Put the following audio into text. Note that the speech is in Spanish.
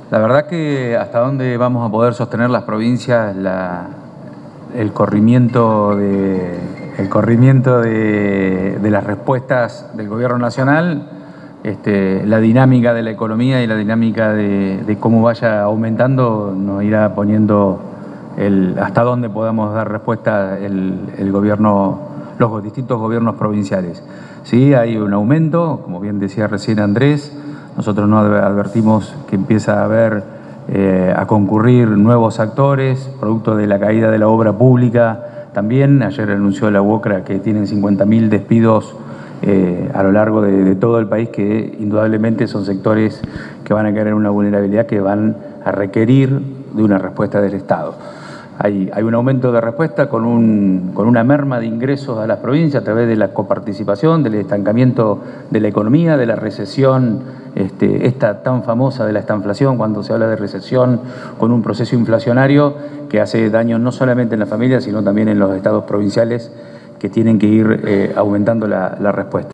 La verdad que hasta dónde vamos a poder sostener las provincias el corrimiento de las respuestas del gobierno nacional, la dinámica de la economía y la dinámica de cómo vaya aumentando nos irá poniendo hasta dónde podamos dar respuesta el gobierno, los distintos gobiernos provinciales. Sí, hay un aumento, como bien decía recién Andrés. Nosotros no advertimos que empieza a concurrir nuevos actores, producto de la caída de la obra pública. También ayer anunció la UOCRA que tienen 50.000 despidos a lo largo de todo el país, que indudablemente son sectores que van a caer en una vulnerabilidad que van a requerir de una respuesta del Estado. Hay un aumento de respuesta con una merma de ingresos a las provincias a través de la coparticipación, del estancamiento de la economía, de la recesión, esta tan famosa de la estanflación, cuando se habla de recesión con un proceso inflacionario que hace daño no solamente en las familias, sino también en los estados provinciales, que tienen que ir aumentando la respuesta.